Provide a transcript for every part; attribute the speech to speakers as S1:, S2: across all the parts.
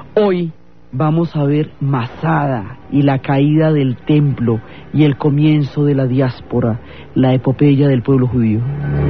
S1: Hoy vamos a ver Masada y la caída del templo y el comienzo de la diáspora, la epopeya del pueblo judío.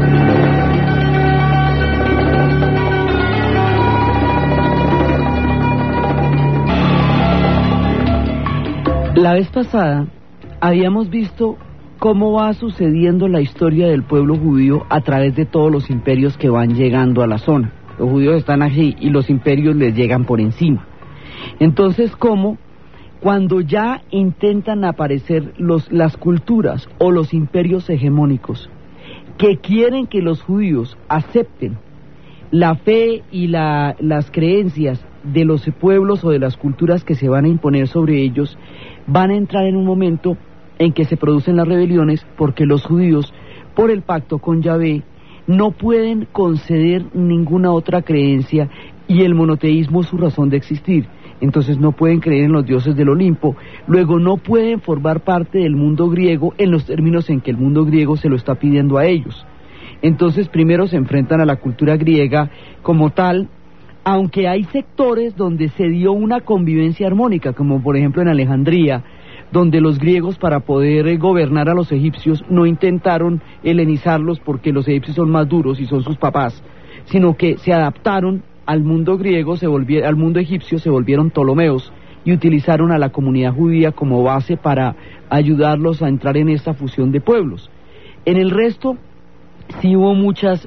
S1: La vez pasada habíamos visto cómo va sucediendo la historia del pueblo judío a través de todos los imperios que van llegando a la zona. Los judíos están allí y los imperios les llegan por encima. Entonces, cómo cuando ya intentan aparecer las culturas o los imperios hegemónicos que quieren que los judíos acepten la fe y las creencias de los pueblos o de las culturas que se van a imponer sobre ellos, van a entrar en un momento en que se producen las rebeliones, porque los judíos, por el pacto con Yahvé, no pueden conceder ninguna otra creencia y el monoteísmo es su razón de existir. Entonces no pueden creer en los dioses del Olimpo, luego no pueden formar parte del mundo griego en los términos en que el mundo griego se lo está pidiendo a ellos. Entonces primero se enfrentan a la cultura griega como tal, aunque hay sectores donde se dio una convivencia armónica, como por ejemplo en Alejandría, donde los griegos, para poder gobernar a los egipcios, no intentaron helenizarlos porque los egipcios son más duros y son sus papás, sino que se adaptaron al mundo griego, al mundo egipcio, se volvieron Ptolomeos y utilizaron a la comunidad judía como base para ayudarlos a entrar en esta fusión de pueblos. En el resto sí hubo muchas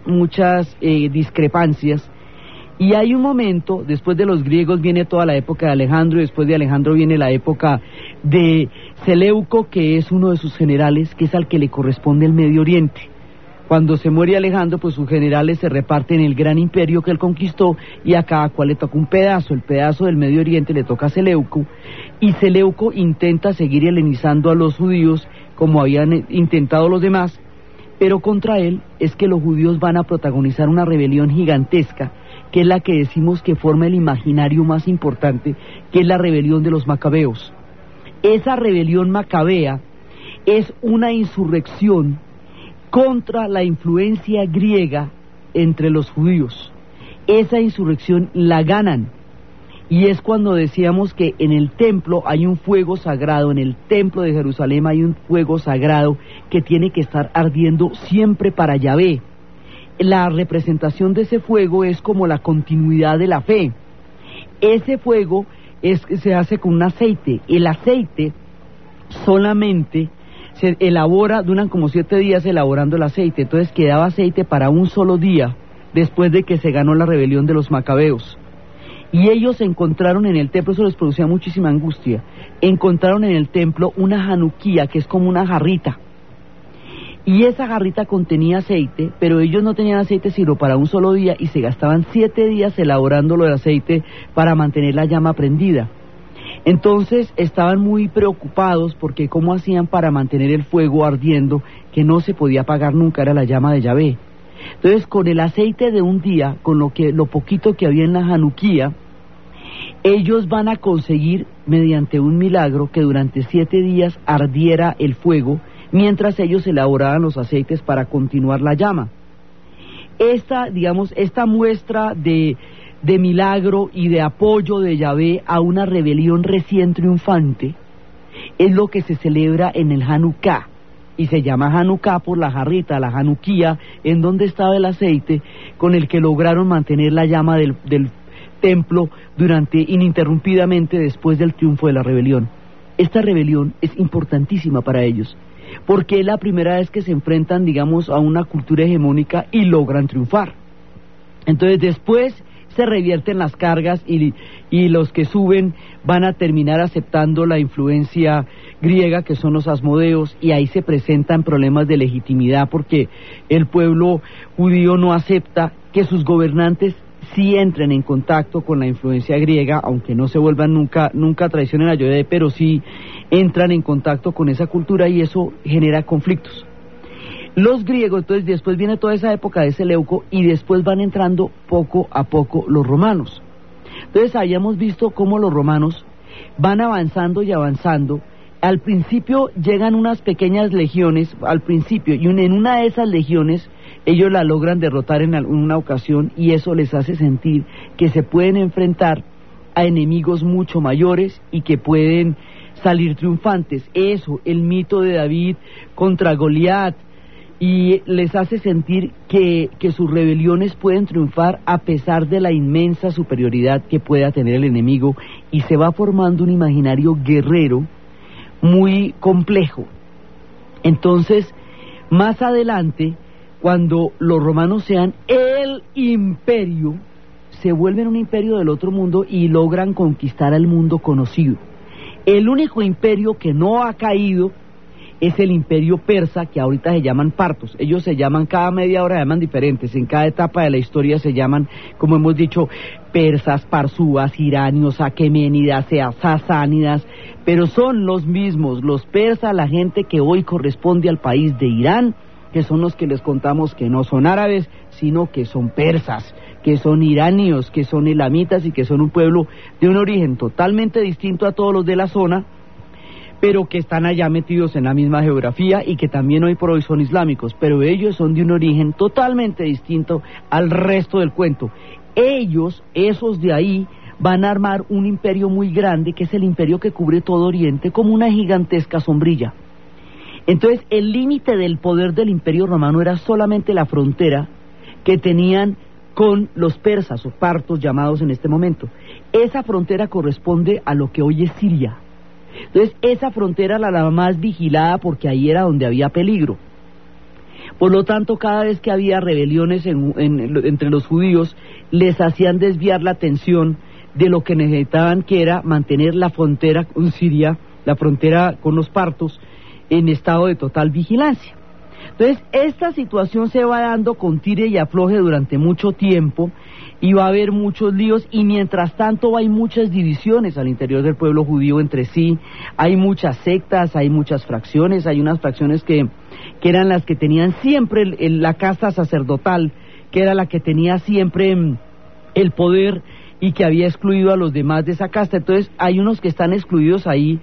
S1: discrepancias. Y hay un momento, después de los griegos viene toda la época de Alejandro, y después de Alejandro viene la época de Seleuco, que es uno de sus generales, que es al que le corresponde el Medio Oriente. Cuando se muere Alejandro, pues sus generales se reparten el gran imperio que él conquistó, y a cada cual le toca un pedazo. El pedazo del Medio Oriente le toca a Seleuco, y Seleuco intenta seguir helenizando a los judíos, como habían intentado los demás, pero contra él es que los judíos van a protagonizar una rebelión gigantesca, que es la que decimos que forma el imaginario más importante, que es la rebelión de los macabeos. Esa rebelión macabea es una insurrección contra la influencia griega entre los judíos. Esa insurrección la ganan, y es cuando decíamos que en el templo hay un fuego sagrado, en el templo de Jerusalén hay un fuego sagrado que tiene que estar ardiendo siempre para Yahvé. La representación de ese fuego es como la continuidad de la fe. Ese fuego se hace con un aceite. El aceite solamente se elabora, duran como 7 días elaborando el aceite, entonces quedaba aceite para un solo día después de que se ganó la rebelión de los macabeos. Y ellos encontraron en el templo, eso les producía muchísima angustia, encontraron en el templo una januquía, que es como una jarrita. Y esa jarrita contenía aceite, pero ellos no tenían aceite sino para un solo día y se gastaban 7 días elaborándolo de aceite para mantener la llama prendida. Entonces estaban muy preocupados porque cómo hacían para mantener el fuego ardiendo, que no se podía apagar nunca, era la llama de Yahvé. Entonces con el aceite de un día, con lo poquito que había en la januquía, ellos van a conseguir mediante un milagro que durante 7 días ardiera el fuego, mientras ellos elaboraban los aceites para continuar la llama. Esta muestra de milagro y de apoyo de Yahvé a una rebelión recién triunfante es lo que se celebra en el Hanukkah, y se llama Hanukkah por la jarrita, la januquía, en donde estaba el aceite con el que lograron mantener la llama del templo ininterrumpidamente después del triunfo de la rebelión. Esta rebelión es importantísima para ellos, porque es la primera vez que se enfrentan, a una cultura hegemónica y logran triunfar. Entonces después se revierten las cargas y los que suben van a terminar aceptando la influencia griega, que son los asmodeos, y ahí se presentan problemas de legitimidad, porque el pueblo judío no acepta que sus gobernantes sí entren en contacto con la influencia griega, aunque no se vuelvan nunca traicionen a Yahvé, pero sí entran en contacto con esa cultura y eso genera conflictos. Los griegos, entonces después viene toda esa época de Seleuco y después van entrando poco a poco los romanos. Entonces habíamos visto cómo los romanos van avanzando y avanzando. Al principio llegan unas pequeñas legiones, y en una de esas legiones ellos la logran derrotar en una ocasión, y eso les hace sentir que se pueden enfrentar a enemigos mucho mayores y que pueden salir triunfantes. Eso, el mito de David contra Goliat, y les hace sentir que sus rebeliones pueden triunfar a pesar de la inmensa superioridad que pueda tener el enemigo, y se va formando un imaginario guerrero muy complejo. Entonces, más adelante, cuando los romanos sean el imperio, se vuelven un imperio del otro mundo y logran conquistar al mundo conocido. El único imperio que no ha caído es el imperio persa, que ahorita se llaman partos. Ellos se llaman, cada media hora se llaman diferentes, en cada etapa de la historia se llaman, como hemos dicho, persas, parsúas, iranios, aqueménidas, sasánidas, pero son los mismos, los persas, la gente que hoy corresponde al país de Irán, que son los que les contamos que no son árabes, sino que son persas, que son iranios, que son elamitas y que son un pueblo de un origen totalmente distinto a todos los de la zona, pero que están allá metidos en la misma geografía y que también hoy por hoy son islámicos, pero ellos son de un origen totalmente distinto al resto del cuento. Ellos, esos de ahí, van a armar un imperio muy grande, que es el imperio que cubre todo Oriente, como una gigantesca sombrilla. Entonces, el límite del poder del imperio romano era solamente la frontera que tenían con los persas o partos llamados en este momento. Esa frontera corresponde a lo que hoy es Siria. Entonces, esa frontera era la más vigilada porque ahí era donde había peligro. Por lo tanto, cada vez que había rebeliones entre los judíos, les hacían desviar la atención de lo que necesitaban, que era mantener la frontera con Siria, la frontera con los partos, en estado de total vigilancia. Entonces, esta situación se va dando con tire y afloje durante mucho tiempo, y va a haber muchos líos, y mientras tanto hay muchas divisiones al interior del pueblo judío entre sí, hay muchas sectas, hay muchas fracciones, hay unas fracciones que eran las que tenían siempre la casta sacerdotal, que era la que tenía siempre el poder y que había excluido a los demás de esa casta. Entonces hay unos que están excluidos ahí,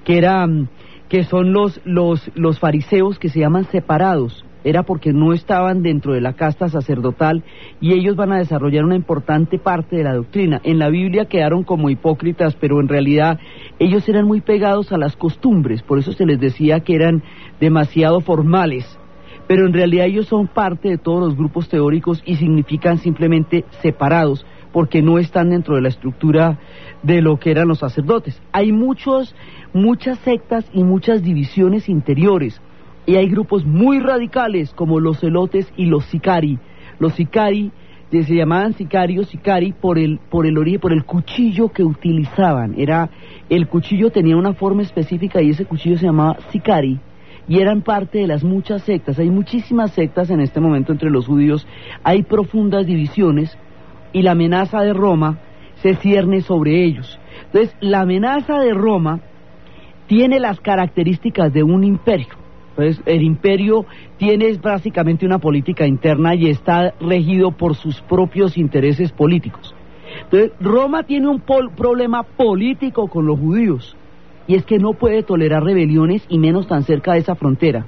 S1: que son los fariseos, que se llaman separados. Era porque no estaban dentro de la casta sacerdotal, y ellos van a desarrollar una importante parte de la doctrina. En la Biblia quedaron como hipócritas, pero en realidad ellos eran muy pegados a las costumbres, por eso se les decía que eran demasiado formales, pero en realidad ellos son parte de todos los grupos teóricos y significan simplemente separados, porque no están dentro de la estructura de lo que eran los sacerdotes. Hay muchas sectas y muchas divisiones interiores, y hay grupos muy radicales como los celotes y los sicari. Los sicari se llamaban sicari por el origen, por el cuchillo que utilizaban. El cuchillo tenía una forma específica y ese cuchillo se llamaba sicari, y eran parte de las muchas sectas. Hay muchísimas sectas en este momento entre los judíos, hay profundas divisiones, y la amenaza de Roma se cierne sobre ellos. Entonces, la amenaza de Roma tiene las características de un imperio. Entonces, el imperio tiene básicamente una política interna y está regido por sus propios intereses políticos. Entonces, Roma tiene un problema político con los judíos, y es que no puede tolerar rebeliones, y menos tan cerca de esa frontera.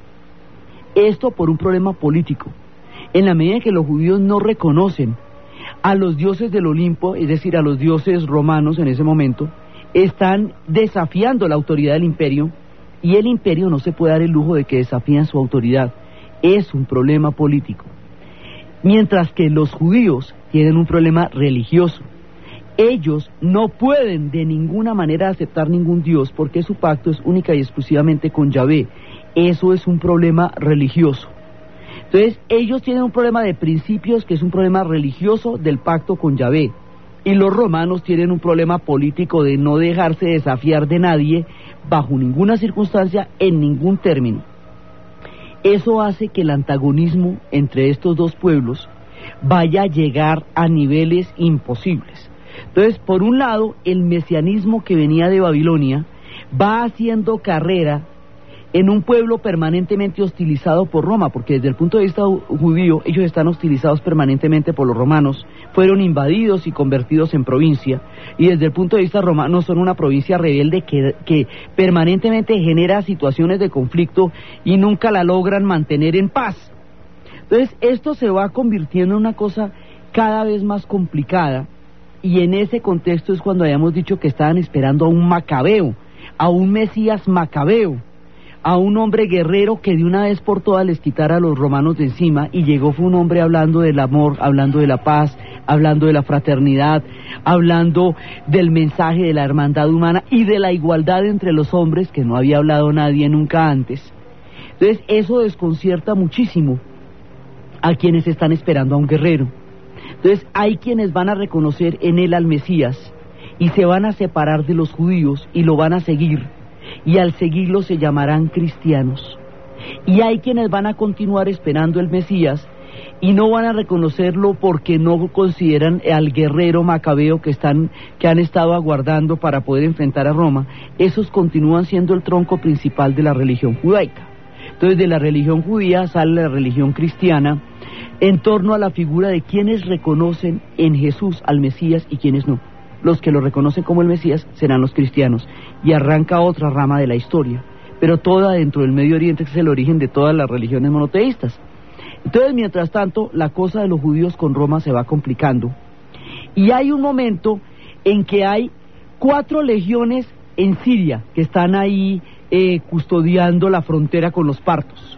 S1: Esto por un problema político. En la medida en que los judíos no reconocen a los dioses del Olimpo, es decir, a los dioses romanos en ese momento, están desafiando la autoridad del imperio, y el imperio no se puede dar el lujo de que desafíen su autoridad. Es un problema político. Mientras que los judíos tienen un problema religioso. Ellos no pueden de ninguna manera aceptar ningún dios, porque su pacto es única y exclusivamente con Yahvé. Eso es un problema religioso. Entonces, ellos tienen un problema de principios, que es un problema religioso del pacto con Yahvé. Y los romanos tienen un problema político de no dejarse desafiar de nadie, bajo ninguna circunstancia, en ningún término. Eso hace que el antagonismo entre estos dos pueblos vaya a llegar a niveles imposibles. Entonces, por un lado, el mesianismo que venía de Babilonia va haciendo carrera en un pueblo permanentemente hostilizado por Roma, porque desde el punto de vista judío ellos están hostilizados permanentemente por los romanos, fueron invadidos y convertidos en provincia, y desde el punto de vista romano son una provincia rebelde que permanentemente genera situaciones de conflicto y nunca la logran mantener en paz. Entonces esto se va convirtiendo en una cosa cada vez más complicada, y en ese contexto es cuando habíamos dicho que estaban esperando a un macabeo, a un Mesías macabeo, a un hombre guerrero que de una vez por todas les quitara a los romanos de encima, y llegó fue un hombre hablando del amor, hablando de la paz, hablando de la fraternidad, hablando del mensaje de la hermandad humana y de la igualdad entre los hombres, que no había hablado nadie nunca antes. Entonces eso desconcierta muchísimo a quienes están esperando a un guerrero. Entonces hay quienes van a reconocer en él al Mesías y se van a separar de los judíos y lo van a seguir, y al seguirlo se llamarán cristianos. Y hay quienes van a continuar esperando el Mesías y no van a reconocerlo porque no consideran al guerrero macabeo que han estado aguardando para poder enfrentar a Roma. Esos continúan siendo el tronco principal de la religión judaica. Entonces de la religión judía sale la religión cristiana en torno a la figura de quienes reconocen en Jesús al Mesías y quienes no. Los que lo reconocen como el Mesías serán los cristianos, y arranca otra rama de la historia, pero toda dentro del Medio Oriente, que es el origen de todas las religiones monoteístas. Entonces, mientras tanto, la cosa de los judíos con Roma se va complicando, y hay un momento en que hay 4 legiones en Siria que están ahí custodiando la frontera con los partos,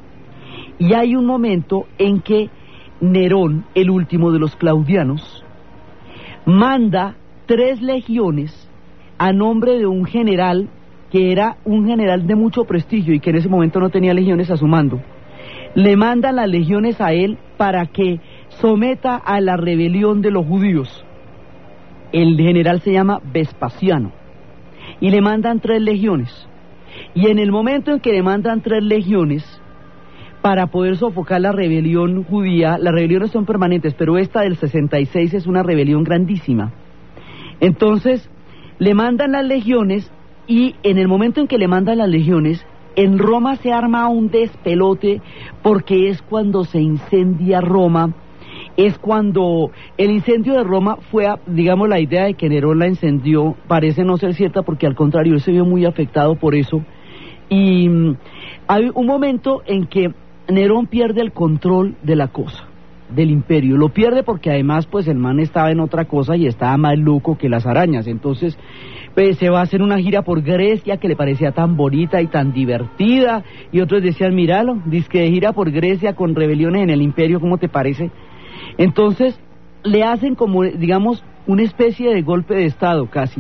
S1: y hay un momento en que Nerón, el último de los claudianos, manda 3 legiones a nombre de un general que era un general de mucho prestigio y que en ese momento no tenía legiones a su mando. Le mandan las legiones a él para que someta a la rebelión de los judíos. El general se llama Vespasiano y le mandan 3 legiones, y en el momento en que le mandan 3 legiones para poder sofocar la rebelión judía, las rebeliones son permanentes, pero esta del 66 es una rebelión grandísima. Entonces le mandan las legiones, y en el momento en que le mandan las legiones, en Roma se arma un despelote, porque es cuando se incendia Roma. Es cuando el incendio de Roma fue, digamos, la idea de que Nerón la incendió parece no ser cierta, porque al contrario, él se vio muy afectado por eso. Y hay un momento en que Nerón pierde el control de la cosa, del imperio. Lo pierde porque además pues el man estaba en otra cosa y estaba más loco que las arañas. Entonces pues se va a hacer una gira por Grecia que le parecía tan bonita y tan divertida, y otros decían, míralo, dizque de gira por Grecia con rebeliones en el imperio, ¿cómo te parece? Entonces le hacen como, digamos, una especie de golpe de estado casi,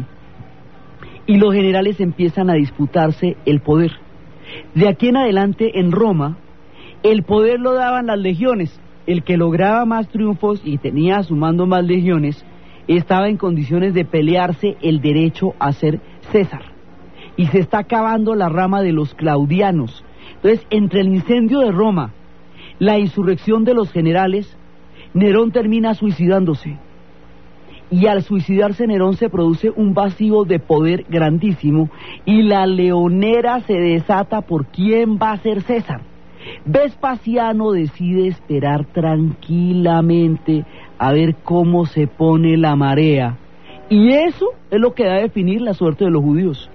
S1: y los generales empiezan a disputarse el poder. De aquí en adelante en Roma el poder lo daban las legiones. El que lograba más triunfos y tenía a su mando más legiones estaba en condiciones de pelearse el derecho a ser César. Y se está acabando la rama de los claudianos. Entonces, entre el incendio de Roma, la insurrección de los generales, Nerón termina suicidándose. Y al suicidarse Nerón se produce un vacío de poder grandísimo, y la leonera se desata por quién va a ser César. Vespasiano decide esperar tranquilamente a ver cómo se pone la marea, y eso es lo que va a definir la suerte de los judíos.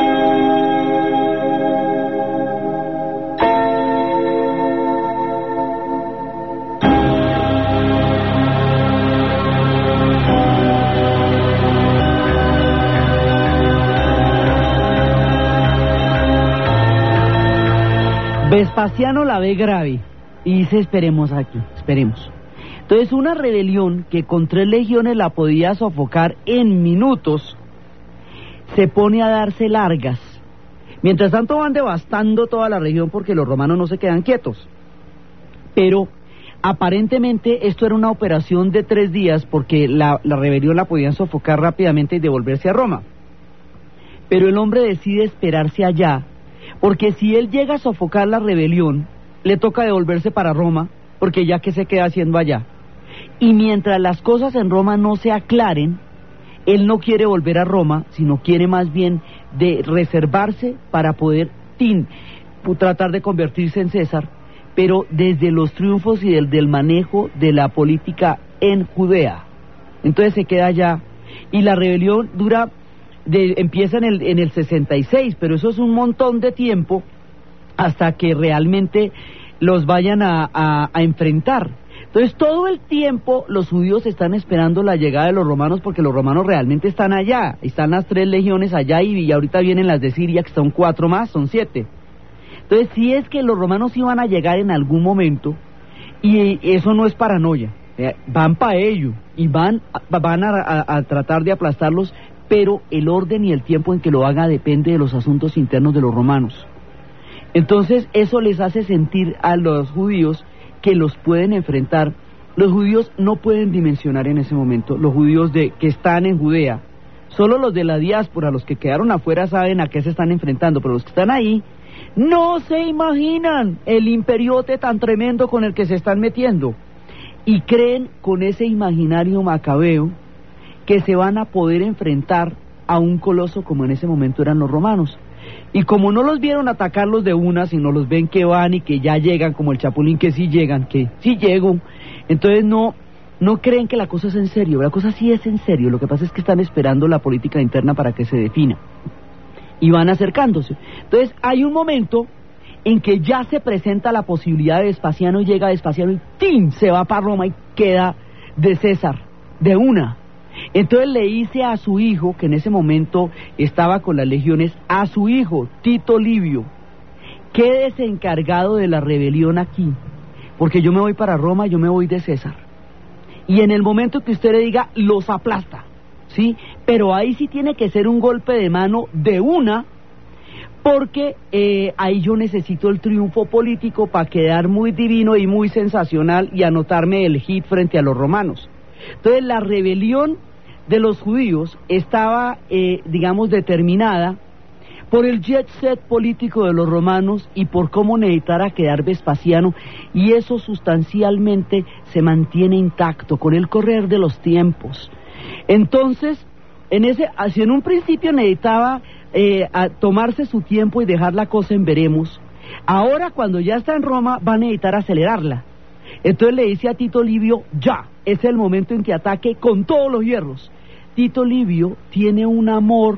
S1: Vespasiano la ve grave y dice, esperemos aquí, esperemos. Entonces una rebelión que con 3 legiones la podía sofocar en minutos, se pone a darse largas. Mientras tanto van devastando toda la región porque los romanos no se quedan quietos. Pero aparentemente esto era una operación de 3 días, porque la rebelión la podían sofocar rápidamente y devolverse a Roma. Pero el hombre decide esperarse allá, porque si él llega a sofocar la rebelión, le toca devolverse para Roma, porque ya que se queda haciendo allá. Y mientras las cosas en Roma no se aclaren, él no quiere volver a Roma, sino quiere más bien de reservarse para poder tratar de convertirse en César, pero desde los triunfos y del manejo de la política en Judea. Entonces se queda allá, y la rebelión empieza en el 66, pero eso es un montón de tiempo hasta que realmente los vayan a enfrentar. Entonces todo el tiempo los judíos están esperando la llegada de los romanos, porque los romanos realmente están allá, están las 3 legiones allá y ahorita vienen las de Siria, que son 4 más, son 7. Entonces si es que los romanos iban a llegar en algún momento, y eso no es paranoia, van para ello y van a tratar de aplastarlos, pero el orden y el tiempo en que lo haga depende de los asuntos internos de los romanos. Entonces eso les hace sentir a los judíos que los pueden enfrentar. Los judíos no pueden dimensionar en ese momento, los judíos que están en Judea. Solo los de la diáspora, los que quedaron afuera, saben a qué se están enfrentando, pero los que están ahí no se imaginan el imperiote tan tremendo con el que se están metiendo, y creen con ese imaginario macabeo que se van a poder enfrentar a un coloso como en ese momento eran los romanos. Y como no los vieron atacarlos de una, sino los ven que van y que ya llegan, como el Chapulín, que sí llegan, que sí llego, entonces no creen que la cosa es en serio. La cosa sí es en serio, lo que pasa es que están esperando la política interna para que se defina, y van acercándose. Entonces hay un momento en que ya se presenta la posibilidad de Vespasiano, y llega Vespasiano y ¡tin!, se va para Roma y queda de César, de una. Entonces le dice a su hijo, que en ese momento estaba con las legiones, a su hijo, Tito Livio: quédese encargado de la rebelión aquí, porque yo me voy para Roma, yo me voy de César. Y en el momento que usted le diga, los aplasta, ¿sí? Pero ahí sí tiene que ser un golpe de mano de una, porque ahí yo necesito el triunfo político para quedar muy divino y muy sensacional y anotarme el hit frente a los romanos. Entonces la rebelión de los judíos estaba, digamos, determinada por el jet set político de los romanos y por cómo necesitara quedar Vespasiano, y eso sustancialmente se mantiene intacto con el correr de los tiempos. Entonces, si en un principio necesitaba tomarse su tiempo y dejar la cosa en veremos, ahora cuando ya está en Roma va a necesitar acelerarla. Entonces le dice a Tito Livio: ya, es el momento en que ataque con todos los hierros. Tito Livio tiene un amor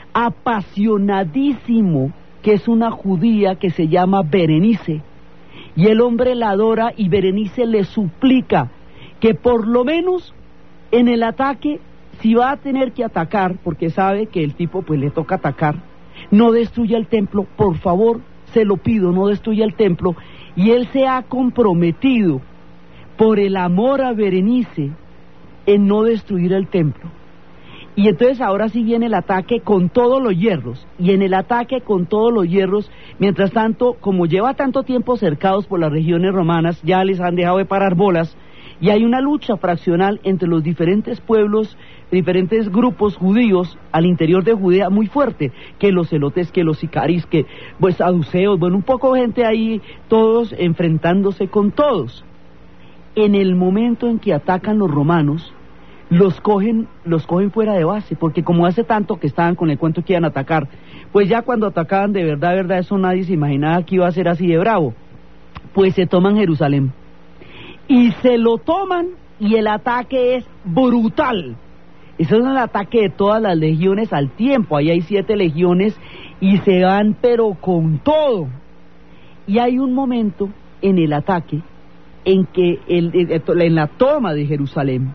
S1: apasionadísimo, que es una judía que se llama Berenice, y el hombre la adora, y Berenice le suplica que por lo menos en el ataque, si va a tener que atacar, porque sabe que el tipo pues le toca atacar, no destruya el templo, por favor, se lo pido, no destruya el templo. Y él se ha comprometido por el amor a Berenice en no destruir el templo. Y entonces ahora sí viene el ataque con todos los hierros, y en el ataque con todos los hierros, mientras tanto, como lleva tanto tiempo cercados por las regiones romanas, ya les han dejado de parar bolas, y hay una lucha fraccional entre los diferentes pueblos, diferentes grupos judíos al interior de Judea muy fuerte, que los celotes, que los sicaris, que pues saduceos, bueno, un poco gente ahí, todos enfrentándose con todos. En el momento en que atacan los romanos, los cogen fuera de base, porque como hace tanto que estaban con el cuento que iban a atacar, pues ya cuando atacaban de verdad, eso nadie se imaginaba que iba a ser así de bravo. Pues se toman Jerusalén, y se lo toman, y el ataque es brutal. Ese es el ataque de todas las legiones al tiempo. Ahí hay 7 legiones y se van pero con todo. Y hay un momento en el ataque en que en la toma de Jerusalén,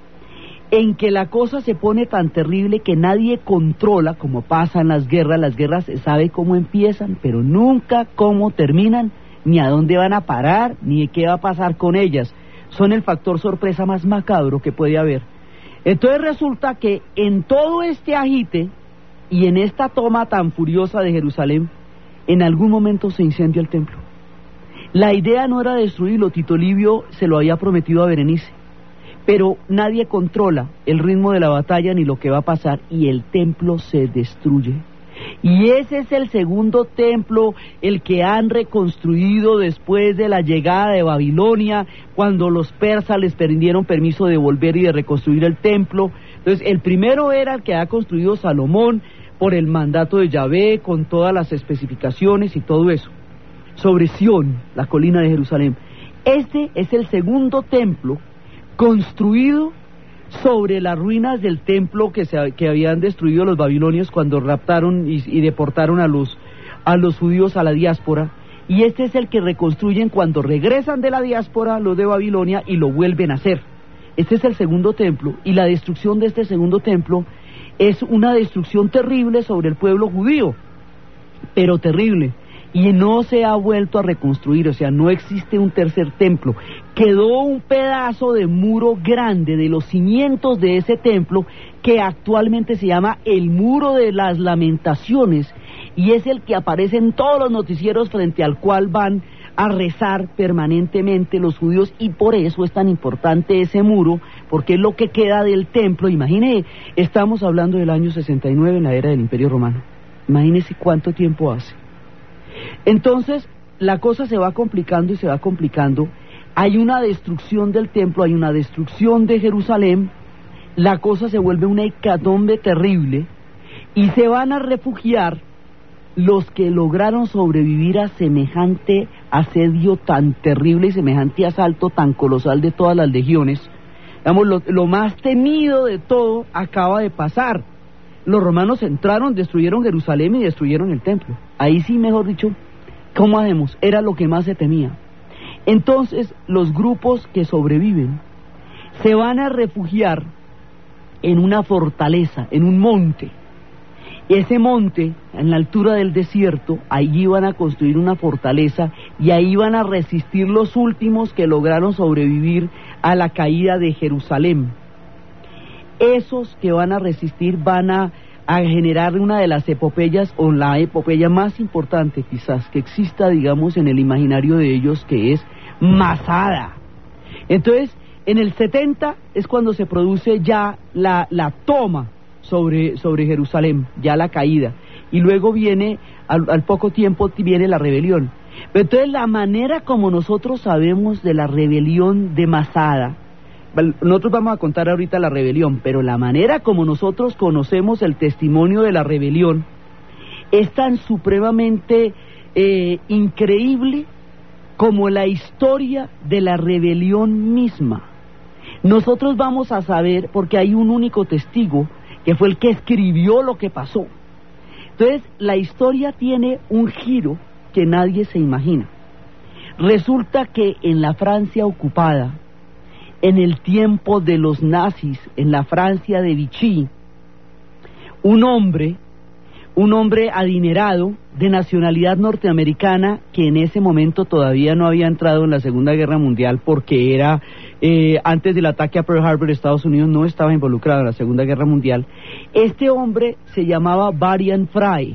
S1: en que la cosa se pone tan terrible que nadie controla, como pasa en las guerras se sabe cómo empiezan, pero nunca cómo terminan, ni a dónde van a parar, ni qué va a pasar con ellas. Son el factor sorpresa más macabro que puede haber. Entonces resulta que en todo este agite y en esta toma tan furiosa de Jerusalén, en algún momento se incendia el templo. La idea no era destruirlo, Tito Livio se lo había prometido a Berenice, pero nadie controla el ritmo de la batalla ni lo que va a pasar, y el templo se destruye. Y ese es el segundo templo, el que han reconstruido después de la llegada de Babilonia, cuando los persas les dieron permiso de volver y de reconstruir el templo. Entonces el primero era el que ha construido Salomón por el mandato de Yahvé, con todas las especificaciones y todo eso, sobre Sión, la colina de Jerusalén. Este es el segundo templo construido sobre las ruinas del templo que habían destruido los babilonios cuando raptaron y deportaron a los judíos a la diáspora, y este es el que reconstruyen cuando regresan de la diáspora los de Babilonia y lo vuelven a hacer. Este es el segundo templo, y la destrucción de este segundo templo es una destrucción terrible sobre el pueblo judío, pero terrible, y no se ha vuelto a reconstruir, o sea, no existe un tercer templo. Quedó un pedazo de muro grande de los cimientos de ese templo que actualmente se llama el Muro de las Lamentaciones, y es el que aparece en todos los noticieros frente al cual van a rezar permanentemente los judíos, y por eso es tan importante ese muro, porque es lo que queda del templo. Imagine, estamos hablando del año 69 en la era del Imperio Romano, imagínese cuánto tiempo hace. Entonces la cosa se va complicando y se va complicando, hay una destrucción del templo, hay una destrucción de Jerusalén, la cosa se vuelve una hecatombe terrible, y se van a refugiar los que lograron sobrevivir a semejante asedio tan terrible y semejante asalto tan colosal de todas las legiones. Digamos, lo más temido de todo acaba de pasar. Los romanos entraron, destruyeron Jerusalén y destruyeron el templo. Ahí sí, mejor dicho, ¿cómo hacemos? Era lo que más se temía. Entonces, los grupos que sobreviven se van a refugiar en una fortaleza, en un monte. Ese monte, en la altura del desierto, ahí iban a construir una fortaleza y ahí iban a resistir los últimos que lograron sobrevivir a la caída de Jerusalén. Esos que van a resistir van a generar una de las epopeyas, o la epopeya más importante quizás que exista, digamos, en el imaginario de ellos, que es Masada. Entonces, en el 70 es cuando se produce ya la toma sobre Jerusalén, ya la caída, y luego viene, al poco tiempo viene la rebelión. Pero entonces la manera como nosotros sabemos de la rebelión de Masada, nosotros vamos a contar ahorita la rebelión, pero la manera como nosotros conocemos el testimonio de la rebelión es tan supremamente increíble como la historia de la rebelión misma. Nosotros vamos a saber, porque hay un único testigo, que fue el que escribió lo que pasó. Entonces, la historia tiene un giro que nadie se imagina. Resulta que en la Francia ocupada, en el tiempo de los nazis, en la Francia de Vichy, un hombre adinerado, de nacionalidad norteamericana, que en ese momento todavía no había entrado en la Segunda Guerra Mundial, porque era antes del ataque a Pearl Harbor, Estados Unidos no estaba involucrado en la Segunda Guerra Mundial. Este hombre se llamaba Varian Fry.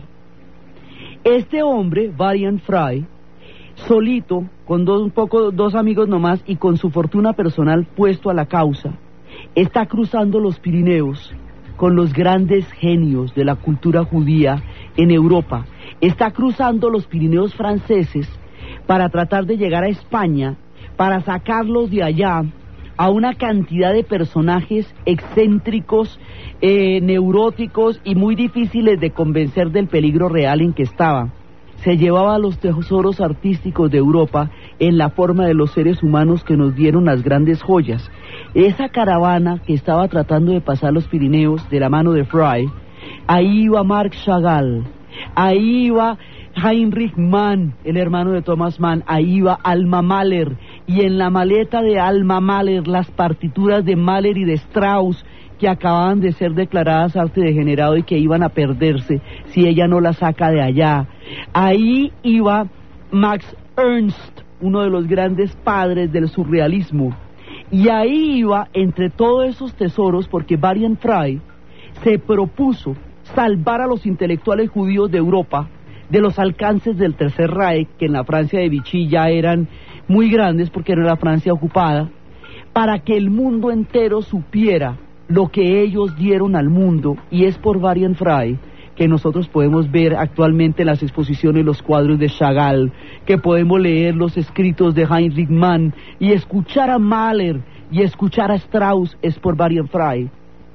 S1: Este hombre, Varian Fry, solito, con dos amigos nomás, y con su fortuna personal puesto a la causa, está cruzando los Pirineos con los grandes genios de la cultura judía en Europa. Está cruzando los Pirineos franceses para tratar de llegar a España, para sacarlos de allá a una cantidad de personajes excéntricos, neuróticos y muy difíciles de convencer del peligro real en que estaba. Se llevaba los tesoros artísticos de Europa en la forma de los seres humanos que nos dieron las grandes joyas. Esa caravana que estaba tratando de pasar los Pirineos de la mano de Fry, ahí iba Marc Chagall, ahí iba Heinrich Mann, el hermano de Thomas Mann, ahí iba Alma Mahler, y en la maleta de Alma Mahler las partituras de Mahler y de Strauss, que acababan de ser declaradas arte degenerado y que iban a perderse si ella no las saca de allá. Ahí iba Max Ernst, uno de los grandes padres del surrealismo, y ahí iba, entre todos esos tesoros, porque Varian Fry se propuso salvar a los intelectuales judíos de Europa de los alcances del Tercer Reich, que en la Francia de Vichy ya eran muy grandes porque era la Francia ocupada, para que el mundo entero supiera lo que ellos dieron al mundo. Y es por Varian Fry que nosotros podemos ver actualmente las exposiciones, los cuadros de Chagall, que podemos leer los escritos de Heinrich Mann y escuchar a Mahler y escuchar a Strauss. Es por Varian Fry.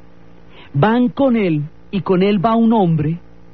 S1: Van con él, y con él va un hombre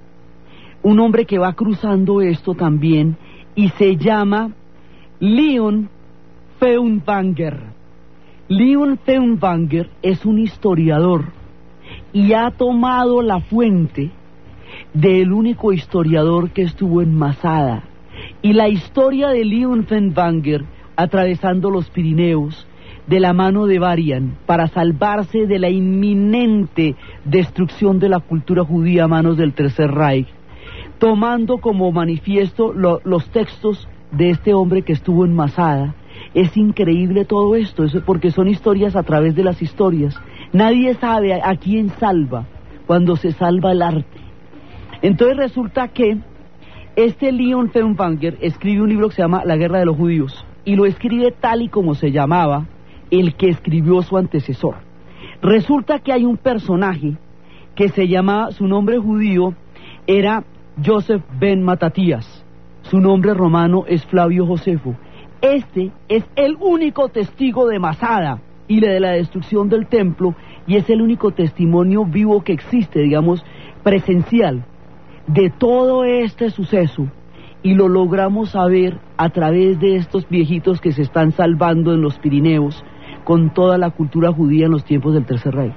S1: que va cruzando esto también, y se llama Leon Feuchtwanger. Leon Feuchtwanger es un historiador y ha tomado la fuente del único historiador que estuvo en Masada, Y la historia de Leon Fernwanger atravesando los Pirineos de la mano de Varian para salvarse de la inminente destrucción de la cultura judía a manos del Tercer Reich, tomando como manifiesto los textos de este hombre que estuvo en Masada. Es increíble todo esto, eso porque son historias a través de las historias. Nadie sabe a quién salva cuando se salva el arte. Entonces resulta que este Leon Fernwanger escribe un libro que se llama La Guerra de los Judíos, y lo escribe tal y como se llamaba el que escribió su antecesor. Resulta que hay un personaje que se llamaba, su nombre judío era Joseph ben Matatías, su nombre romano es Flavio Josefo. Este es el único testigo de Masada y de la destrucción del templo, y es el único testimonio vivo que existe, digamos, presencial, de todo este suceso, y lo logramos saber a través de estos viejitos que se están salvando en los Pirineos con toda la cultura judía en los tiempos del Tercer Reich.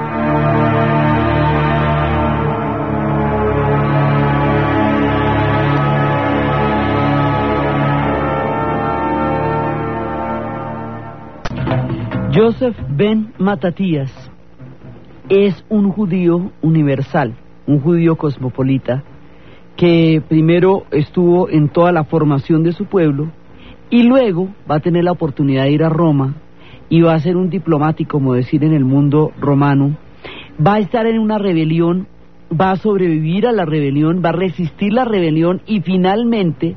S1: Joseph ben Matatías es un judío universal, un judío cosmopolita, que primero estuvo en toda la formación de su pueblo y luego va a tener la oportunidad de ir a Roma y va a ser un diplomático, como decir, en el mundo romano. Va a estar en una rebelión, va a sobrevivir a la rebelión, va a resistir la rebelión y finalmente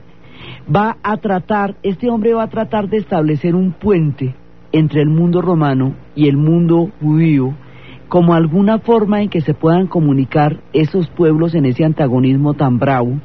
S1: este hombre va a tratar de establecer un puente entre el mundo romano y el mundo judío, como alguna forma en que se puedan comunicar esos pueblos en ese antagonismo tan bravo,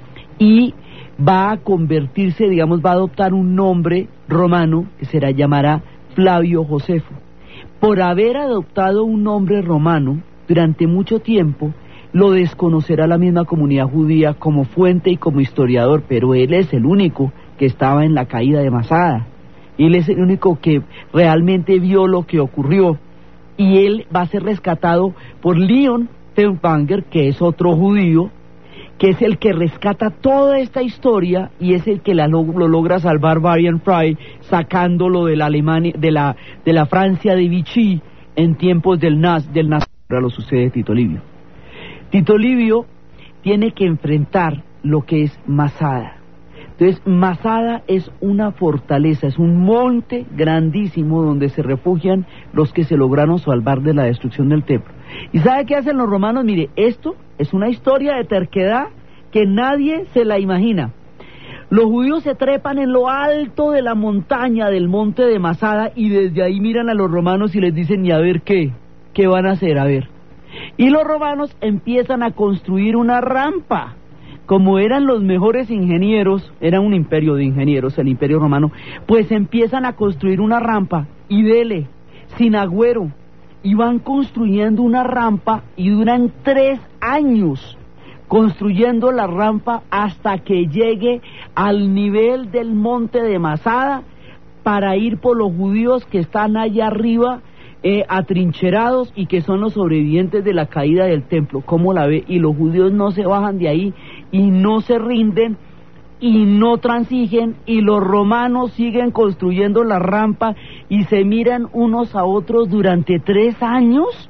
S1: y va a convertirse, digamos, va a adoptar un nombre romano que llamará Flavio Josefo. Por haber adoptado un nombre romano durante mucho tiempo, lo desconocerá la misma comunidad judía como fuente y como historiador, pero él es el único que estaba en la caída de Masada, él es el único que realmente vio lo que ocurrió, y él va a ser rescatado por Leon Fernwanger, que es otro judío, que es el que rescata toda esta historia y es el que lo logra salvar Varian Fry, sacándolo de la Alemania, de la Francia de Vichy en tiempos del nazismo. Ahora lo sucede Tito Livio. Tito Livio tiene que enfrentar lo que es Masada. Entonces, Masada es una fortaleza, es un monte grandísimo donde se refugian los que se lograron salvar de la destrucción del templo. ¿Y sabe qué hacen los romanos? Mire, esto es una historia de terquedad que nadie se la imagina. Los judíos se trepan en lo alto de la montaña del monte de Masada y desde ahí miran a los romanos y les dicen, ¿y a ver qué van a hacer? A ver. Y los romanos empiezan a construir una rampa. Como eran los mejores ingenieros, era un imperio de ingenieros, el imperio romano, pues empiezan a construir una rampa, y dele, sin agüero, y van construyendo una rampa, y duran 3 años construyendo la rampa hasta que llegue al nivel del monte de Masada, para ir por los judíos que están allá arriba, atrincherados, y que son los sobrevivientes de la caída del templo. ¿Cómo la ve? Y los judíos no se bajan de ahí, y no se rinden, y no transigen, y los romanos siguen construyendo la rampa, y se miran unos a otros durante 3 años,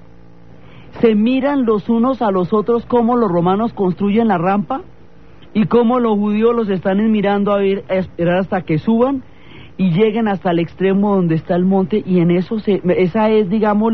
S1: se miran los unos a los otros cómo los romanos construyen la rampa, y cómo los judíos los están mirando a esperar hasta que suban, y lleguen hasta el extremo donde está el monte, y en eso esa es, digamos,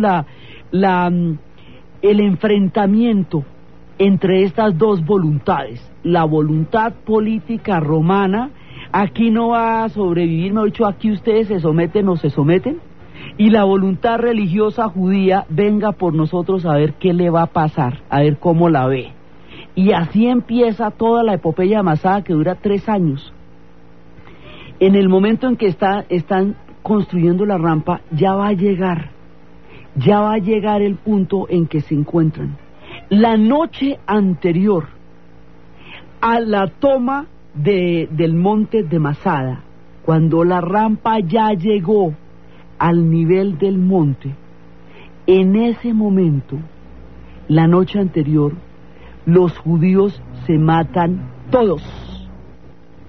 S1: el enfrentamiento entre estas dos voluntades. La voluntad política romana, aquí no va a sobrevivir, mejor dicho, aquí ustedes se someten o se someten, y la voluntad religiosa judía, venga por nosotros a ver qué le va a pasar, a ver cómo la ve. Y así empieza toda la epopeya de Masada, que dura 3 años. En el momento en que están construyendo la rampa, ya va a llegar el punto en que se encuentran. La noche anterior a la toma del monte de Masada, cuando la rampa ya llegó al nivel del monte, en ese momento, la noche anterior, los judíos se matan todos.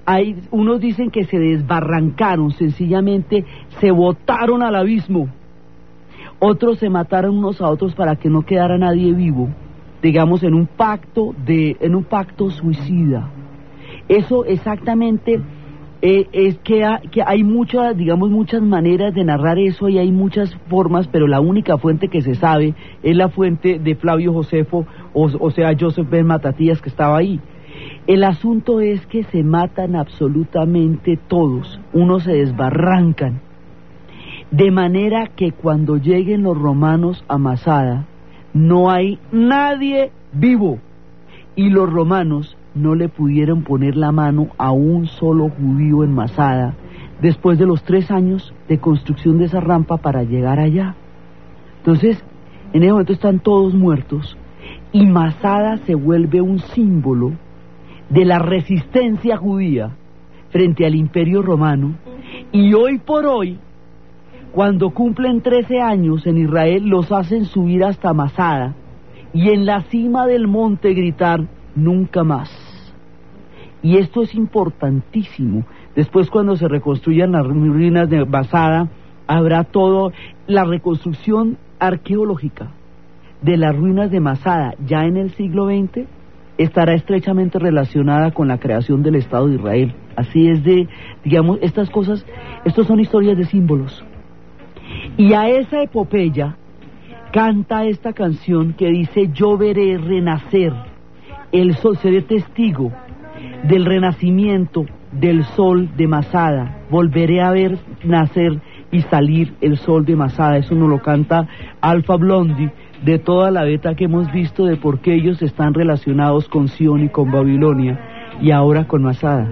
S1: Hay unos dicen que se desbarrancaron, sencillamente se botaron al abismo. Otros se mataron unos a otros para que no quedara nadie vivo, digamos en un pacto suicida. Eso exactamente es que hay muchas, digamos, muchas maneras de narrar eso y hay muchas formas, pero la única fuente que se sabe es la fuente de Flavio Josefo, o sea, Joseph Ben Matatías, que estaba ahí. El asunto es que se matan absolutamente todos, unos se desbarrancan, de manera que cuando lleguen los romanos a Masada, no hay nadie vivo, y los romanos no le pudieron poner la mano a un solo judío en Masada, después de los 3 años de construcción de esa rampa para llegar allá. Entonces, en ese momento están todos muertos, y Masada se vuelve un símbolo de la resistencia judía frente al Imperio Romano, y hoy por hoy, cuando cumplen 13 años en Israel, los hacen subir hasta Masada, y en la cima del monte gritar, nunca más. Y esto es importantísimo. Después, cuando se reconstruyan las ruinas de Masada, habrá todo la reconstrucción arqueológica de las ruinas de Masada ya en el siglo XX estará estrechamente relacionada con la creación del Estado de Israel. Así es de, digamos, estas cosas, estos son historias de símbolos. Y a esa epopeya canta esta canción que dice: yo veré renacer el sol, seré testigo del renacimiento del sol de Masada, volveré a ver nacer y salir el sol de Masada. Eso nos lo canta Alpha Blondy, de toda la beta que hemos visto de por qué ellos están relacionados con Sion y con Babilonia, y ahora con Masada.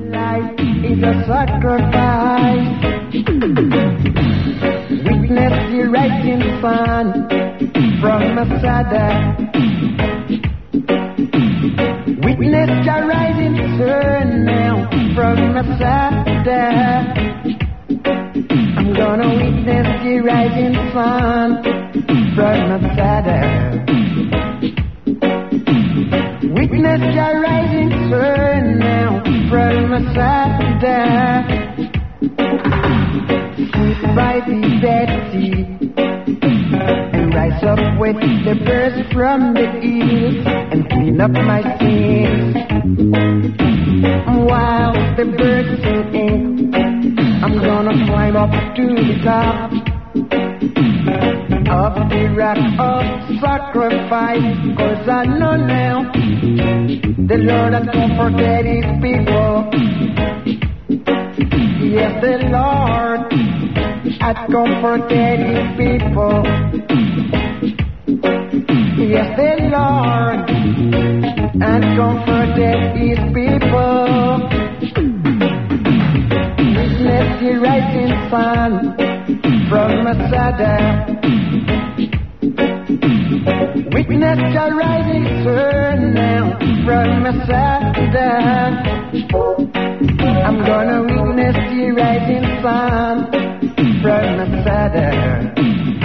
S2: Witness the rising sun from Masada. Witness the rising sun now from Masada. I'm gonna witness the rising sun from Masada. Witness the rising sun now from Masada. Sleep by the dead sea and rise up with the birds from the hills and clean up my sins. While the birds sing, I'm gonna climb up to the top of the rock of sacrifice, 'cause I know now the Lord has comforted his people. Yes, the Lord has comforted his people. Yes, the Lord has comforted his people. Witness the rising sun from Masada. Witness the rising sun now from Masada. I'm gonna witness the rising sun from Masada.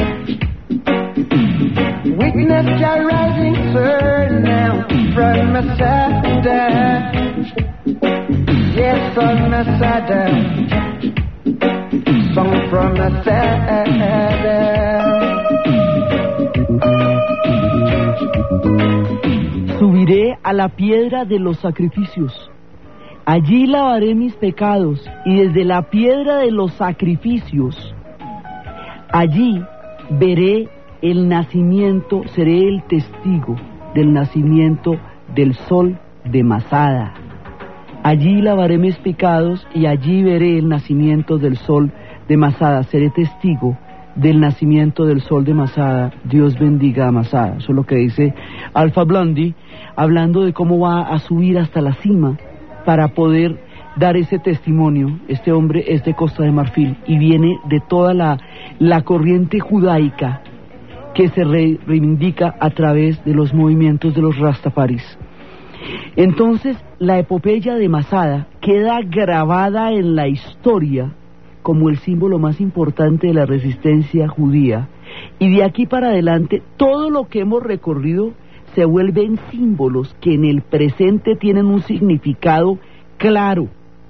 S2: Witness the rising sun now from Masada. Yes, from Masada. Song from Masada.
S1: Subiré a la piedra de los sacrificios. Allí lavaré mis pecados, y desde la piedra de los sacrificios, allí veré el nacimiento, seré el testigo del nacimiento del sol de Masada. Allí lavaré mis pecados y allí veré el nacimiento del sol de Masada. Seré testigo del nacimiento del sol de Masada. Dios bendiga a Masada. Eso es lo que dice Alpha Blondy, hablando de cómo va a subir hasta la cima para poder dar ese testimonio. Este hombre es de Costa de Marfil y viene de toda la corriente judaica que se reivindica a través de los movimientos de los Rastafaris. Entonces, la epopeya de Masada queda grabada en la historia como el símbolo más importante de la resistencia judía, y de aquí para adelante todo lo que hemos recorrido se vuelven símbolos que en el presente tienen un significado claro,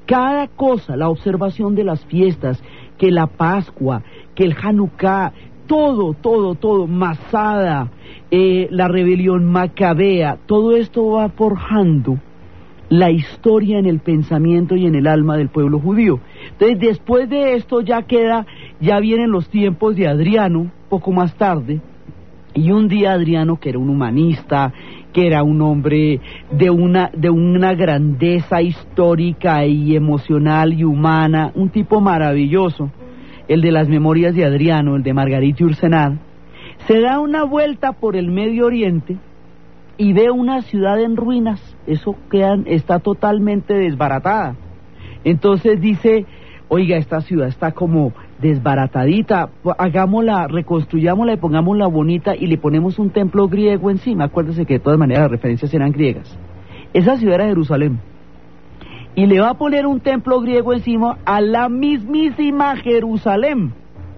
S1: Cada cosa, la observación de las fiestas, que la Pascua, que el Hanukkah, todo, Masada, la rebelión macabea, todo esto va forjando la historia en el pensamiento y en el alma del pueblo judío. Entonces, después de esto ya vienen los tiempos de Adriano, poco más tarde, y un día Adriano, que era un humanista, que era un hombre de una grandeza histórica y emocional y humana, un tipo maravilloso, el de las memorias de Adriano, el de Margarita Ursenat, se da una vuelta por el Medio Oriente y ve una ciudad en ruinas. Eso está totalmente desbaratada. Entonces dice, oiga, esta ciudad está como desbaratadita, hagámosla, reconstruyámosla y pongámosla bonita y le ponemos un templo griego encima. Acuérdese que de todas maneras las referencias eran griegas. Esa ciudad era Jerusalén. Y le va a poner un templo griego encima a la mismísima Jerusalén.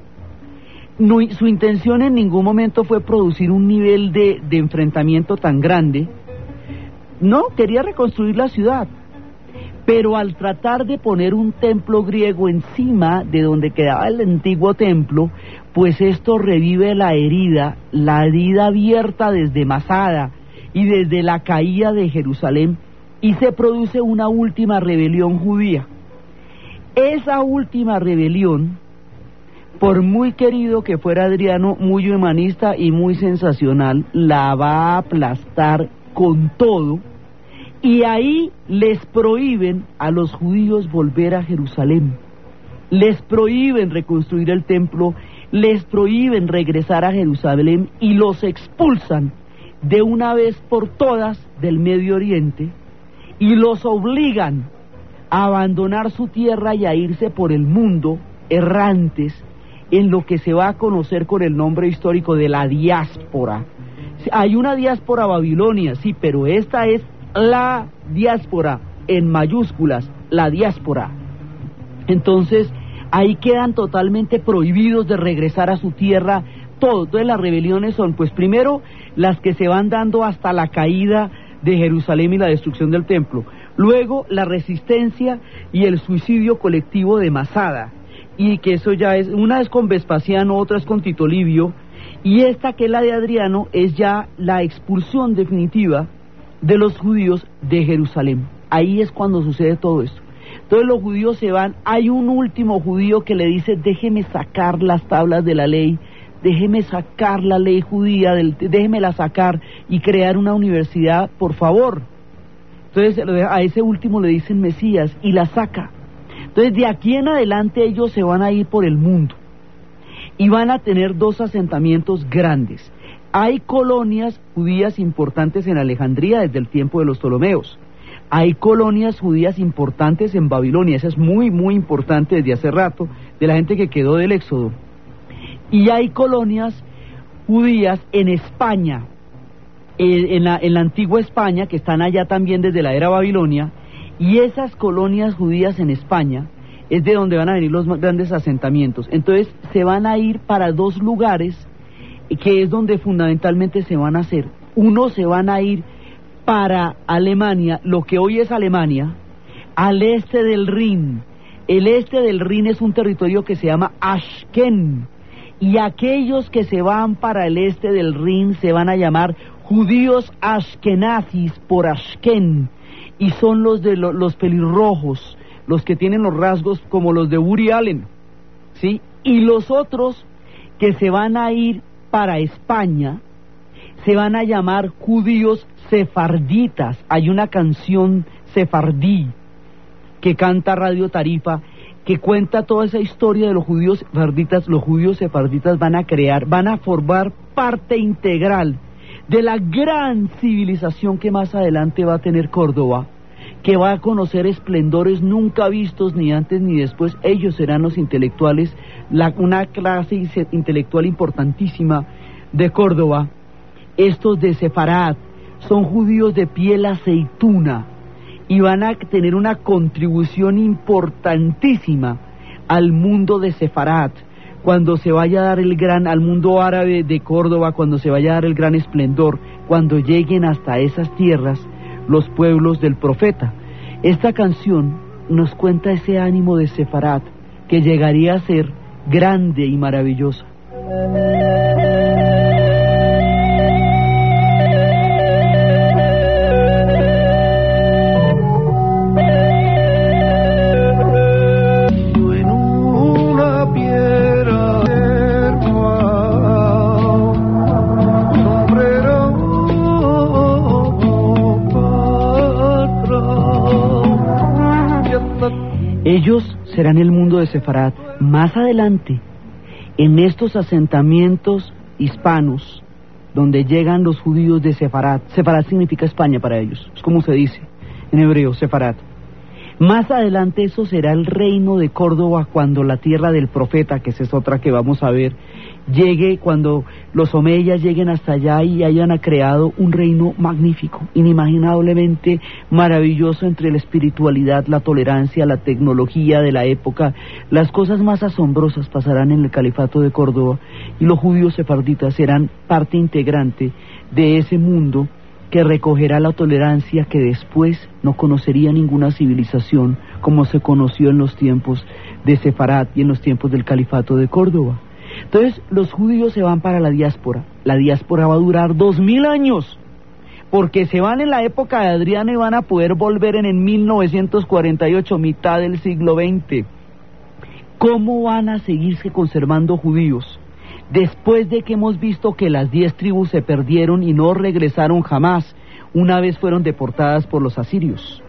S1: No, su intención en ningún momento fue producir un nivel de enfrentamiento tan grande. No, quería reconstruir la ciudad. Pero al tratar de poner un templo griego encima de donde quedaba el antiguo templo, pues esto revive la herida abierta desde Masada y desde la caída de Jerusalén, y se produce una última rebelión judía. Esa última rebelión, por muy querido que fuera Adriano, muy humanista y muy sensacional, la va a aplastar con todo, y ahí les prohíben a los judíos volver a Jerusalén, les prohíben reconstruir el templo, les prohíben regresar a Jerusalén y los expulsan de una vez por todas del Medio Oriente y los obligan a abandonar su tierra y a irse por el mundo errantes en lo que se va a conocer con el nombre histórico de la diáspora. Hay una diáspora babilonia, sí, pero esta es la diáspora en mayúsculas, la diáspora. Entonces ahí quedan totalmente prohibidos de regresar a su tierra todo. Entonces las rebeliones son, pues primero, las que se van dando hasta la caída de Jerusalén y la destrucción del templo, luego la resistencia y el suicidio colectivo de Masada, y que eso ya es, una es con Vespasiano, otra es con Tito Livio, y esta que es la de Adriano es ya la expulsión definitiva de los judíos de Jerusalén. Ahí es cuando sucede todo esto. Entonces los judíos se van, hay un último judío que le dice, déjeme sacar las tablas de la ley, déjeme sacar la ley judía, déjemela sacar y crear una universidad, por favor. Entonces a ese último le dicen Mesías y la saca. Entonces de aquí en adelante ellos se van a ir por el mundo y van a tener dos asentamientos grandes. Hay colonias judías importantes en Alejandría desde el tiempo de los Ptolomeos. Hay colonias judías importantes en Babilonia, esa es muy importante desde hace rato, de la gente que quedó del Éxodo. Y hay colonias judías en España, en la antigua España, que están allá también desde la era Babilonia, y esas colonias judías en España es de donde van a venir los grandes asentamientos. Entonces se van a ir para dos lugares que es donde fundamentalmente se van a hacer. Uno, se van a ir para Alemania, lo que hoy es Alemania, al este del Rin. El este del Rin es un territorio que se llama Ashken, y aquellos que se van para el este del Rin se van a llamar judíos ashkenazis por Ashken, y son los de los pelirrojos, los que tienen los rasgos como los de Woody Allen, ¿sí? Y los otros que se van a ir para España se van a llamar judíos sefarditas. Hay una canción sefardí que canta Radio Tarifa que cuenta toda esa historia de los judíos sefarditas. Los judíos sefarditas van a formar parte integral de la gran civilización que más adelante va a tener Córdoba, que va a conocer esplendores nunca vistos ni antes ni después. Ellos serán los intelectuales, una clase intelectual importantísima de Córdoba. Estos de Sefarad son judíos de piel aceituna y van a tener una contribución importantísima al mundo de Sefarad cuando se vaya a dar al mundo árabe de Córdoba, cuando se vaya a dar el gran esplendor, cuando lleguen hasta esas tierras los pueblos del profeta. Esta canción nos cuenta ese ánimo de Sefarat, que llegaría a ser grande y maravilloso. Ellos serán el mundo de Sefarat. Más adelante, en estos asentamientos hispanos, donde llegan los judíos de Sefarat. Sefarat significa España para ellos, es como se dice en hebreo, Sefarat. Más adelante eso será el reino de Córdoba, cuando la tierra del profeta, que esa es otra que vamos a ver, llegue, cuando los omeyas lleguen hasta allá y hayan creado un reino magnífico, inimaginablemente maravilloso, entre la espiritualidad, la tolerancia, la tecnología de la época. Las cosas más asombrosas pasarán en el califato de Córdoba, y los judíos sefarditas serán parte integrante de ese mundo que recogerá la tolerancia que después no conocería ninguna civilización como se conoció en los tiempos de Sefarat y en los tiempos del califato de Córdoba. Entonces los judíos se van para la diáspora va a durar 2000 años, porque se van en la época de Adriano y van a poder volver en el 1948, mitad del siglo XX. ¿Cómo van a seguirse conservando judíos después de que hemos visto que las 10 tribus se perdieron y no regresaron jamás, una vez fueron deportadas por los asirios?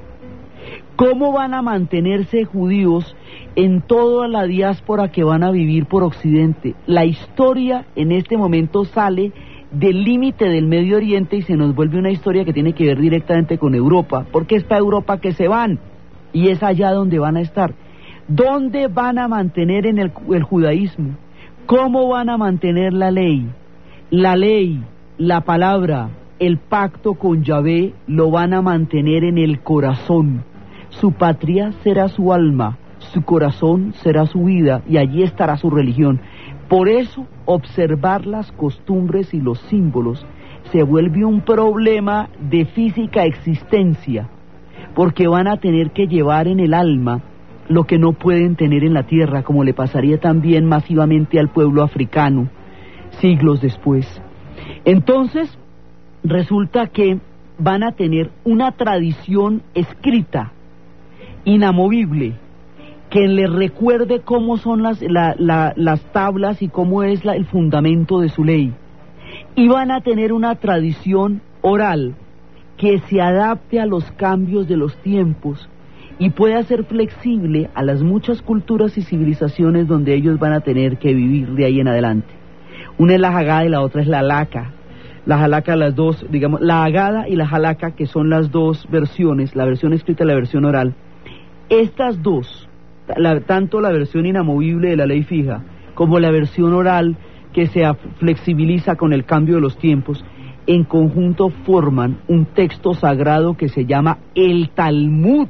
S1: ¿Cómo van a mantenerse judíos en toda la diáspora que van a vivir por Occidente? La historia en este momento sale del límite del Medio Oriente y se nos vuelve una historia que tiene que ver directamente con Europa, porque es para Europa que se van, y es allá donde van a estar. ¿Dónde van a mantener en el judaísmo? ¿Cómo van a mantener la ley? La ley, la palabra, el pacto con Yahvé lo van a mantener en el corazón. Su patria será su alma, su corazón será su vida, y allí estará su religión. Por eso, observar las costumbres y los símbolos se vuelve un problema de física existencia, porque van a tener que llevar en el alma lo que no pueden tener en la tierra, como le pasaría también masivamente al pueblo africano siglos después. Entonces, resulta que van a tener una tradición escrita, inamovible, que les recuerde cómo son las tablas y cómo es el fundamento de su ley. Y van a tener una tradición oral que se adapte a los cambios de los tiempos y pueda ser flexible a las muchas culturas y civilizaciones donde ellos van a tener que vivir de ahí en adelante. Una es la Haggadah y la otra es la Halakha. La Halakha, las dos, digamos, la Haggadah y la Halakha, que son las dos versiones, la versión escrita y la versión oral. Estas dos, tanto la versión inamovible de la ley fija como la versión oral que se flexibiliza con el cambio de los tiempos, en conjunto forman un texto sagrado que se llama el Talmud.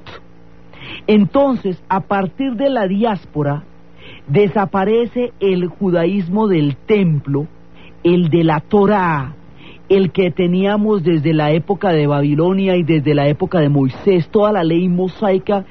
S1: Entonces, a partir de la diáspora, desaparece el judaísmo del templo, el de la Torá, el que teníamos desde la época de Babilonia y desde la época de Moisés, toda la ley mosaica,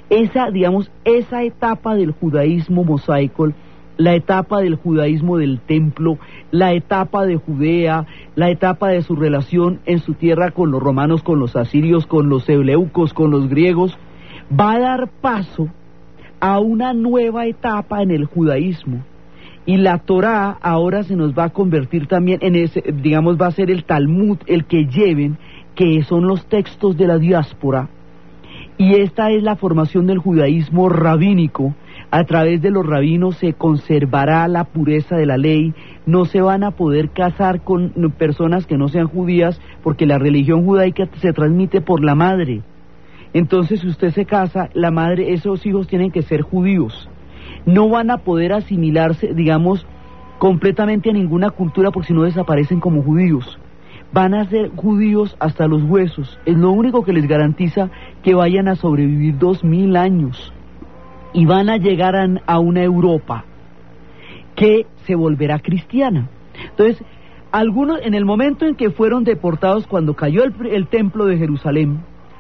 S1: esa etapa del judaísmo mosaico, la etapa del judaísmo del templo, la etapa de Judea, la etapa de su relación en su tierra con los romanos, con los asirios, con los seleucos, con los griegos, va a dar paso a una nueva etapa en el judaísmo. Y la Torá ahora se nos va a convertir también en ese, va a ser el Talmud el que lleven, que son los textos de la diáspora. Y esta es la formación del judaísmo rabínico. A través de los rabinos se conservará la pureza de la ley. No se van a poder casar con personas que no sean judías, porque la religión judaica se transmite por la madre. Entonces, si usted se casa, la madre, esos hijos tienen que ser judíos. No van a poder asimilarse, completamente a ninguna cultura, porque si no desaparecen como judíos. Van a ser judíos hasta los huesos. Es lo único que les garantiza que vayan a sobrevivir 2000 años. Y van a llegar a una Europa que se volverá cristiana. Entonces, algunos, en el momento en que fueron deportados, cuando cayó el templo de Jerusalén,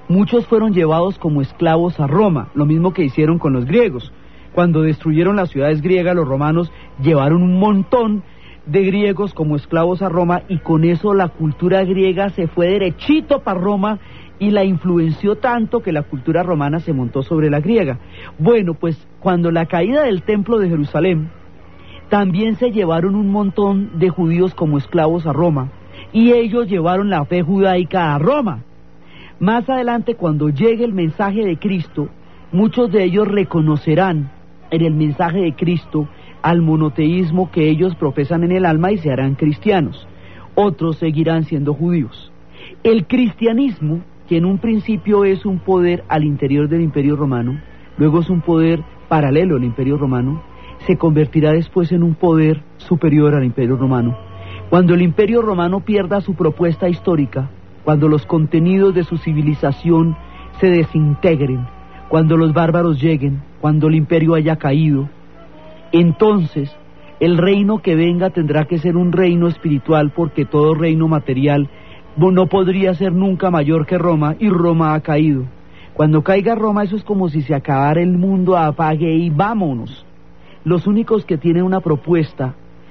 S1: muchos fueron llevados como esclavos a Roma, lo mismo que hicieron con los griegos. Cuando destruyeron las ciudades griegas, los romanos llevaron un montón de griegos como esclavos a Roma, y con eso la cultura griega se fue derechito para Roma y la influenció tanto que la cultura romana se montó sobre la griega. Bueno, pues cuando la caída del templo de Jerusalén, también se llevaron un montón de judíos como esclavos a Roma, y ellos llevaron la fe judaica a Roma. Más adelante, cuando llegue el mensaje de Cristo, muchos de ellos reconocerán en el mensaje de Cristo al monoteísmo que ellos profesan en el alma y se harán cristianos. Otros seguirán siendo judíos. El cristianismo, que en un principio es un poder al interior del Imperio Romano, luego es un poder paralelo al Imperio Romano, se convertirá después en un poder superior al Imperio Romano. Cuando el Imperio Romano pierda su propuesta histórica, cuando los contenidos de su civilización se desintegren, cuando los bárbaros lleguen, cuando el imperio haya caído, entonces el reino que venga tendrá que ser un reino espiritual, porque todo reino material no podría ser nunca mayor que Roma, y Roma ha caído. Cuando caiga Roma, eso es como si se acabara el mundo, apague y vámonos. Los únicos que tienen una propuesta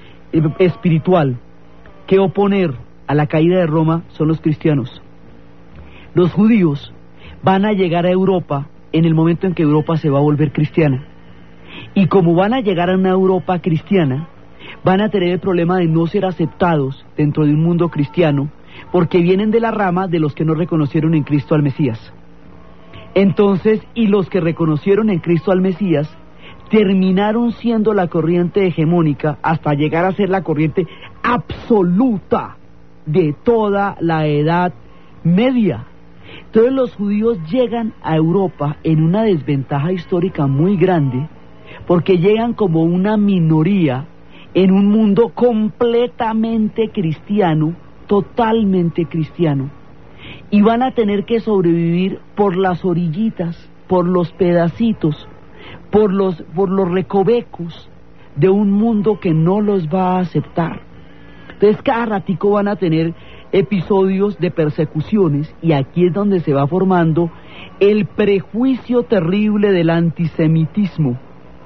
S1: espiritual que oponer a la caída de Roma son los cristianos. Los judíos van a llegar a Europa en el momento en que Europa se va a volver cristiana. Y como van a llegar a una Europa cristiana, van a tener el problema de no ser aceptados dentro de un mundo cristiano, porque vienen de la rama de los que no reconocieron en Cristo al Mesías. Entonces, y los que reconocieron en Cristo al Mesías, terminaron siendo la corriente hegemónica hasta llegar a ser la corriente absoluta de toda la Edad Media. Entonces los judíos llegan a Europa en una desventaja histórica muy grande, porque llegan como una minoría en un mundo completamente cristiano, totalmente cristiano, y van a tener que sobrevivir por las orillitas, por los pedacitos, por los recovecos de un mundo que no los va a aceptar. Entonces cada ratico van a tener episodios de persecuciones, y aquí es donde se va formando el prejuicio terrible del antisemitismo.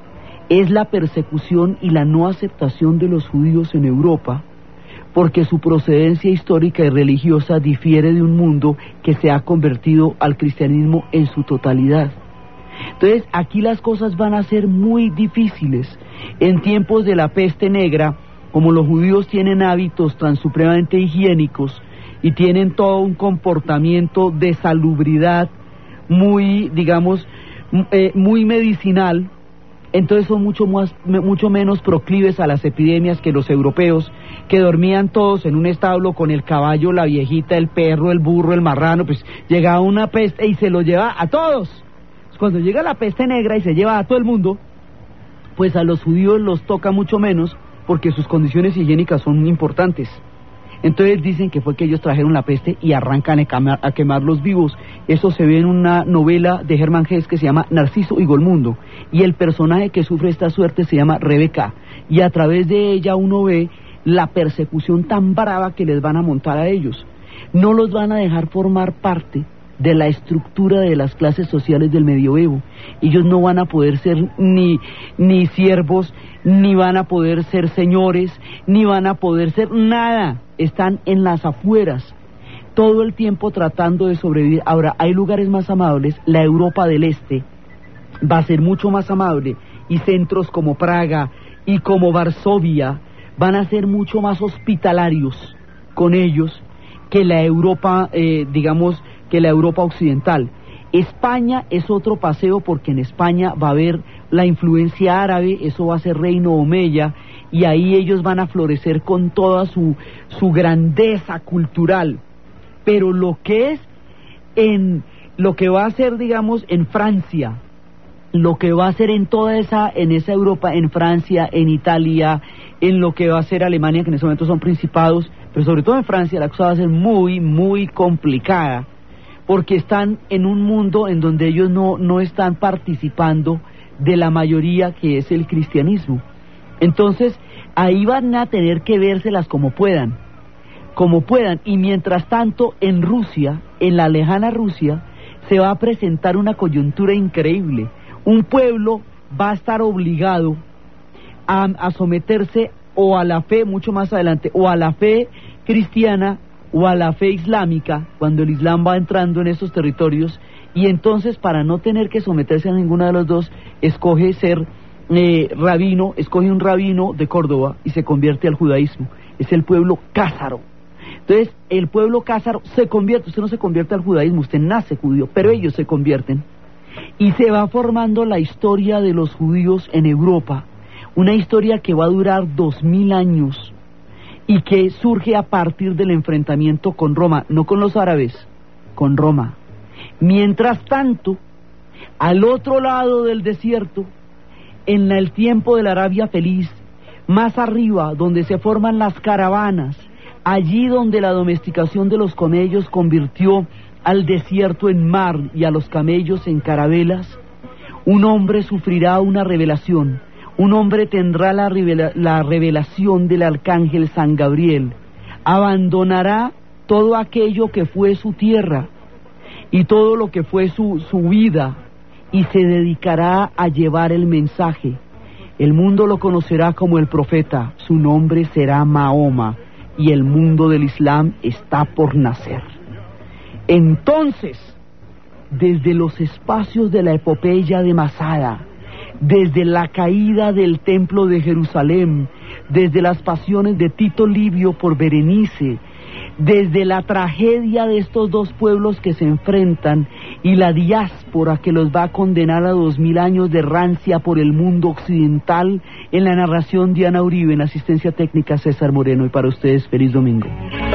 S1: Es la persecución y la no aceptación de los judíos en Europa, porque su procedencia histórica y religiosa difiere de un mundo que se ha convertido al cristianismo en su totalidad. Entonces aquí las cosas van a ser muy difíciles. En tiempos de la peste negra, como los judíos tienen hábitos tan supremamente higiénicos y tienen todo un comportamiento de salubridad muy, digamos, muy medicinal, entonces son mucho menos proclives a las epidemias que los europeos, que dormían todos en un establo con el caballo, la viejita, el perro, el burro, el marrano. Pues llegaba una peste y se lo lleva a todos. Cuando llega la peste negra y se lleva a todo el mundo, pues a los judíos los toca mucho menos, porque sus condiciones higiénicas son muy importantes. Entonces dicen que fue que ellos trajeron la peste y arrancan a quemarlos vivos. Eso se ve en una novela de Hermann Hesse que se llama Narciso y Golmundo, y el personaje que sufre esta suerte se llama Rebeca, y a través de ella uno ve la persecución tan brava que les van a montar a ellos. No los van a dejar formar parte de la estructura de las clases sociales del medioevo. Ellos no van a poder ser ni siervos, ni van a poder ser señores, ni van a poder ser nada. Están en las afueras, todo el tiempo tratando de sobrevivir. Ahora, hay lugares más amables. La Europa del Este va a ser mucho más amable, y centros como Praga y como Varsovia van a ser mucho más hospitalarios con ellos que la Europa, que la Europa occidental. España es otro paseo, porque en España va a haber la influencia árabe, eso va a ser reino omeya, y ahí ellos van a florecer con toda su grandeza cultural. Pero lo que va a ser, digamos, en Francia, lo que va a ser en esa Europa, en Francia, en Italia, en lo que va a ser Alemania, que en ese momento son principados, pero sobre todo en Francia la cosa va a ser muy, muy complicada, porque están en un mundo en donde ellos no están participando de la mayoría, que es el cristianismo. Entonces ahí van a tener que vérselas como puedan, y mientras tanto en Rusia, en la lejana Rusia, se va a presentar una coyuntura increíble. Un pueblo va a estar obligado a someterse o a la fe, mucho más adelante, o a la fe cristiana o a la fe islámica, cuando el Islam va entrando en esos territorios, y entonces, para no tener que someterse a ninguna de los dos, escoge ser rabino, escoge un rabino de Córdoba y se convierte al judaísmo. Es el pueblo cázaro. Entonces, el pueblo cázaro se convierte, usted no se convierte al judaísmo, usted nace judío, pero ellos se convierten. Y se va formando la historia de los judíos en Europa, una historia que va a durar 2000 años y que surge a partir del enfrentamiento con Roma, no con los árabes, con Roma. Mientras tanto, al otro lado del desierto, en el tiempo de la Arabia Feliz, más arriba, donde se forman las caravanas, allí donde la domesticación de los camellos convirtió al desierto en mar y a los camellos en carabelas, un hombre sufrirá una revelación, un hombre tendrá la revelación del arcángel San Gabriel, abandonará todo aquello que fue su tierra y todo lo que fue su vida, y se dedicará a llevar el mensaje. El mundo lo conocerá como el profeta, su nombre será Mahoma, y el mundo del Islam está por nacer. Entonces, desde los espacios de la epopeya de Masada, desde la caída del templo de Jerusalén, desde las pasiones de Tito Livio por Berenice, desde la tragedia de estos dos pueblos que se enfrentan y la diáspora que los va a condenar a 2000 años de rancia por el mundo occidental, en la narración Diana Uribe, en asistencia técnica César Moreno, y para ustedes feliz domingo.